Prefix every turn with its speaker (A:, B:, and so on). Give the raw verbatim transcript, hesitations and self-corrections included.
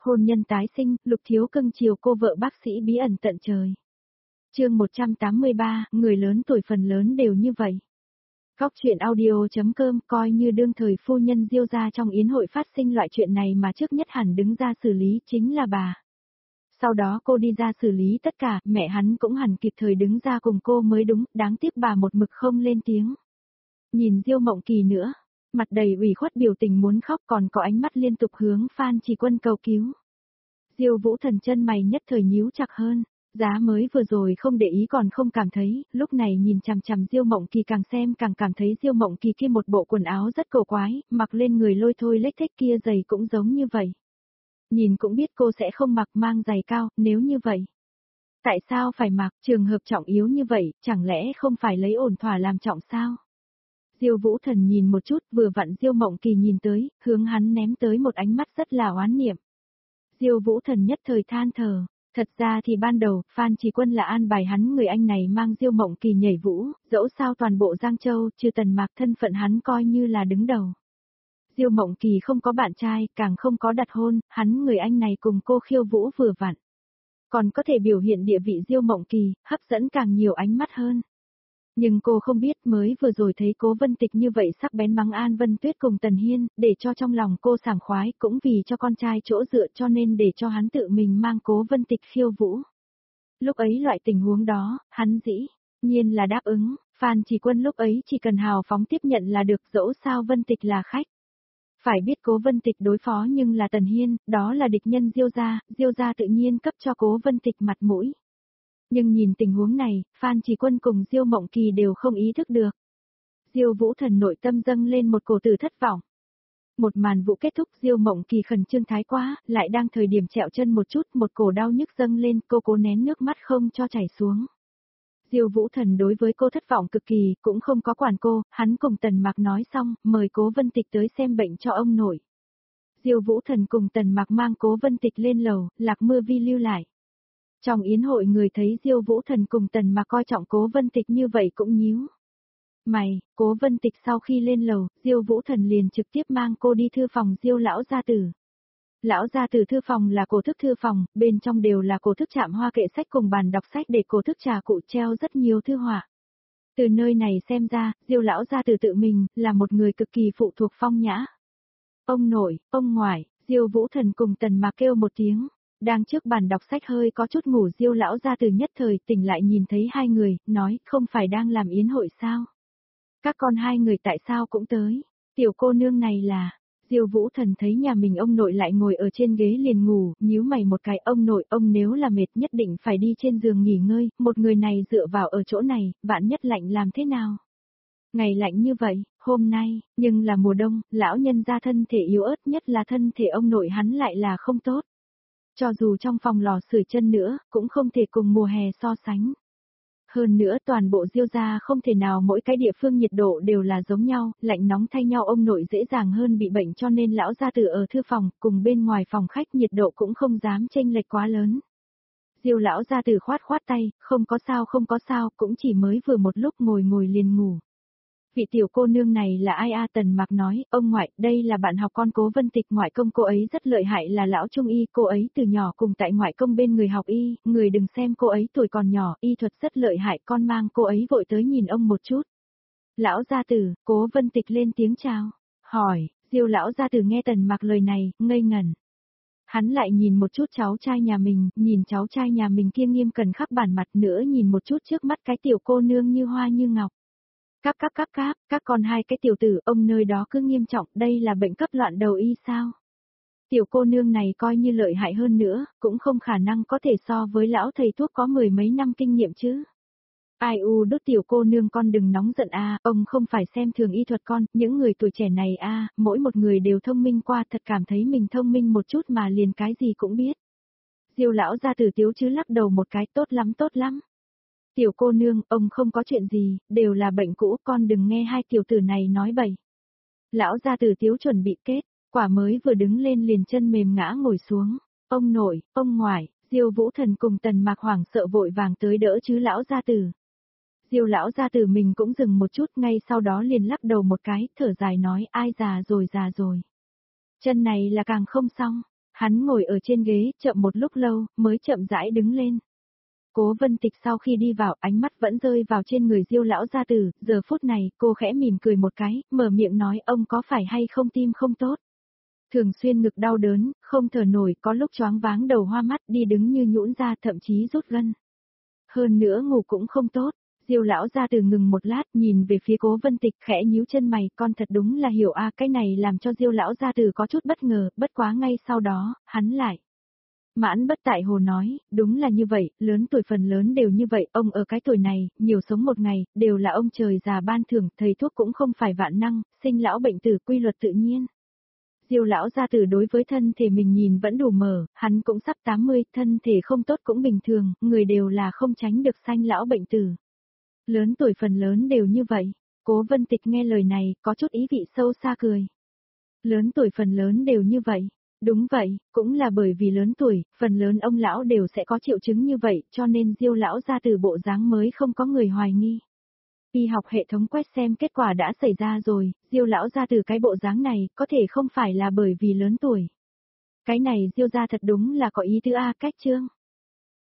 A: Hôn nhân tái sinh, Lục Thiếu cưng chiều cô vợ bác sĩ bí ẩn tận trời. Chương một trăm tám mươi ba, người lớn tuổi phần lớn đều như vậy. Góc chuyện audio.com coi như đương thời phu nhân Diêu gia trong yến hội phát sinh loại chuyện này mà trước nhất hẳn đứng ra xử lý chính là bà. Sau đó cô đi ra xử lý tất cả, mẹ hắn cũng hẳn kịp thời đứng ra cùng cô mới đúng, đáng tiếc bà một mực không lên tiếng. Nhìn Diêu Mộng Kỳ nữa, mặt đầy ủy khuất biểu tình muốn khóc còn có ánh mắt liên tục hướng Phan Chỉ Quân cầu cứu. Diêu Vũ Thần chân mày nhất thời nhíu chặt hơn, giá mới vừa rồi không để ý còn không cảm thấy, lúc này nhìn chằm chằm Diêu Mộng Kỳ càng xem càng cảm thấy Diêu Mộng Kỳ kia một bộ quần áo rất cổ quái, mặc lên người lôi thôi lếch thếch kia giày cũng giống như vậy. Nhìn cũng biết cô sẽ không mặc mang giày cao, nếu như vậy. Tại sao phải mặc, trường hợp trọng yếu như vậy, chẳng lẽ không phải lấy ổn thỏa làm trọng sao? Diêu Vũ Thần nhìn một chút, vừa vặn Diêu Mộng Kỳ nhìn tới, hướng hắn ném tới một ánh mắt rất là oán niệm. Diêu Vũ Thần nhất thời than thở, thật ra thì ban đầu, Phan Chỉ Quân là an bài hắn người anh này mang Diêu Mộng Kỳ nhảy vũ, dẫu sao toàn bộ Giang Châu, trừ Tần Mạc thân phận hắn coi như là đứng đầu. Diêu Mộng Kỳ không có bạn trai, càng không có đặt hôn, hắn người anh này cùng cô khiêu vũ vừa vặn. Còn có thể biểu hiện địa vị Diêu Mộng Kỳ, hấp dẫn càng nhiều ánh mắt hơn. Nhưng cô không biết mới vừa rồi thấy Cố Vân Tịch như vậy sắc bén mắng An Vân Tuyết cùng Tần Hiên, để cho trong lòng cô sảng khoái cũng vì cho con trai chỗ dựa cho nên để cho hắn tự mình mang Cố Vân Tịch khiêu vũ. Lúc ấy loại tình huống đó, hắn dĩ nhiên là đáp ứng, Phan Chỉ Quân lúc ấy chỉ cần hào phóng tiếp nhận là được dẫu sao Vân Tịch là khách. Phải biết Cố Vân Tịch đối phó nhưng là Tần Hiên, đó là địch nhân Diêu gia, Diêu gia tự nhiên cấp cho Cố Vân Tịch mặt mũi. Nhưng nhìn tình huống này, Phan Chỉ Quân cùng Diêu Mộng Kỳ đều không ý thức được. Diêu Vũ Thần nội tâm dâng lên một cổ tử thất vọng. Một màn vụ kết thúc Diêu Mộng Kỳ khẩn trương thái quá, lại đang thời điểm trẹo chân một chút một cổ đau nhức dâng lên cô cố nén nước mắt không cho chảy xuống. Diêu Vũ Thần đối với cô thất vọng cực kỳ, cũng không có quản cô, hắn cùng Tần Mạc nói xong, mời Cố Vân Tịch tới xem bệnh cho ông nội. Diêu Vũ Thần cùng Tần Mạc mang Cố Vân Tịch lên lầu, Lạc Mưa Vi lưu lại. Trong yến hội người thấy Diêu Vũ Thần cùng Tần Mạc coi trọng Cố Vân Tịch như vậy cũng nhíu mày. Cố Vân Tịch sau khi lên lầu, Diêu Vũ Thần liền trực tiếp mang cô đi thư phòng Diêu lão gia tử. Lão gia tử thư phòng là cổ thức thư phòng, bên trong đều là cổ thức chạm hoa kệ sách cùng bàn đọc sách để cổ thức trà cụ treo rất nhiều thư họa. Từ nơi này xem ra, Diêu lão gia tử tự mình là một người cực kỳ phụ thuộc phong nhã. Ông nội, ông ngoại, Diêu Vũ Thần cùng Tần Mạc kêu một tiếng. Đang trước bàn đọc sách hơi có chút ngủ Diêu lão gia tử nhất thời tỉnh lại nhìn thấy hai người, nói không phải đang làm yến hội sao? Các con hai người tại sao cũng tới? Tiểu cô nương này là... Diêu Vũ Thần thấy nhà mình ông nội lại ngồi ở trên ghế liền ngủ, nhíu mày một cái ông nội ông nếu là mệt nhất định phải đi trên giường nghỉ ngơi, một người này dựa vào ở chỗ này, vạn nhất lạnh làm thế nào? Ngày lạnh như vậy, hôm nay, nhưng là mùa đông, lão nhân gia thân thể yếu ớt nhất là thân thể ông nội hắn lại là không tốt. Cho dù trong phòng lò sưởi chân nữa, cũng không thể cùng mùa hè so sánh. Hơn nữa toàn bộ Diêu gia không thể nào mỗi cái địa phương nhiệt độ đều là giống nhau, lạnh nóng thay nhau ông nội dễ dàng hơn bị bệnh cho nên lão gia tử ở thư phòng, cùng bên ngoài phòng khách nhiệt độ cũng không dám chênh lệch quá lớn. Diêu lão gia tử khoát khoát tay, không có sao không có sao, cũng chỉ mới vừa một lúc ngồi ngồi liền ngủ. Vị tiểu cô nương này là ai a? Tần Mạc nói, ông ngoại, đây là bạn học con Cố Vân Tịch, ngoại công cô ấy rất lợi hại là lão trung y, cô ấy từ nhỏ cùng tại ngoại công bên người học y, người đừng xem cô ấy tuổi còn nhỏ, y thuật rất lợi hại, con mang cô ấy vội tới nhìn ông một chút. Lão gia tử, Cố Vân Tịch lên tiếng chào, hỏi, Diêu lão gia tử nghe Tần Mạc lời này, ngây ngẩn. Hắn lại nhìn một chút cháu trai nhà mình, nhìn cháu trai nhà mình kia nghiêm cẩn khắc bản mặt nữa nhìn một chút trước mắt cái tiểu cô nương như hoa như ngọc. Cáp cáp cáp cáp, các con hai cái tiểu tử ông nơi đó cứ nghiêm trọng, đây là bệnh cấp loạn đầu y sao? Tiểu cô nương này coi như lợi hại hơn nữa, cũng không khả năng có thể so với lão thầy thuốc có mười mấy năm kinh nghiệm chứ. Ai u đốt tiểu cô nương con đừng nóng giận a, ông không phải xem thường y thuật con, những người tuổi trẻ này a, mỗi một người đều thông minh qua thật cảm thấy mình thông minh một chút mà liền cái gì cũng biết. Diêu lão gia tử tiếu chứ lắc đầu một cái tốt lắm tốt lắm. Tiểu cô nương, ông không có chuyện gì, đều là bệnh cũ, con đừng nghe hai tiểu tử này nói bậy. Lão gia tử tiếu chuẩn bị kết, quả mới vừa đứng lên liền chân mềm ngã ngồi xuống. Ông nội, ông ngoại, Diêu Vũ Thần cùng Tần Mạc hoảng sợ vội vàng tới đỡ chứ lão gia tử. Diêu lão gia tử mình cũng dừng một chút, ngay sau đó liền lắc đầu một cái, thở dài nói ai già rồi già rồi. Chân này là càng không xong. Hắn ngồi ở trên ghế, chậm một lúc lâu, mới chậm rãi đứng lên. Cố Vân Tịch sau khi đi vào, ánh mắt vẫn rơi vào trên người Diêu lão gia tử, giờ phút này, cô khẽ mỉm cười một cái, mở miệng nói ông có phải hay không tim không tốt. Thường xuyên ngực đau đớn, không thở nổi, có lúc choáng váng đầu hoa mắt, đi đứng như nhũn ra, thậm chí rút gân. Hơn nữa ngủ cũng không tốt. Diêu lão gia tử ngừng một lát, nhìn về phía Cố Vân Tịch, khẽ nhíu chân mày, con thật đúng là hiểu a, cái này làm cho Diêu lão gia tử có chút bất ngờ, bất quá ngay sau đó, hắn lại mãn bất tại hồ nói, đúng là như vậy, lớn tuổi phần lớn đều như vậy, ông ở cái tuổi này, nhiều sống một ngày, đều là ông trời già ban thưởng, thầy thuốc cũng không phải vạn năng, sinh lão bệnh tử quy luật tự nhiên. Diêu lão gia tử đối với thân thể mình nhìn vẫn đủ mở, hắn cũng sắp tám mươi, thân thể không tốt cũng bình thường, người đều là không tránh được sanh lão bệnh tử. Lớn tuổi phần lớn đều như vậy. Cố Vân Tịch nghe lời này, có chút ý vị sâu xa cười. Lớn tuổi phần lớn đều như vậy. Đúng vậy, cũng là bởi vì lớn tuổi, phần lớn ông lão đều sẽ có triệu chứng như vậy, cho nên Diêu lão gia tử bộ dáng mới không có người hoài nghi. Y học hệ thống quét xem kết quả đã xảy ra rồi, Diêu lão gia tử cái bộ dáng này, có thể không phải là bởi vì lớn tuổi. Cái này Diêu gia thật đúng là có ý tứ a, cách chương.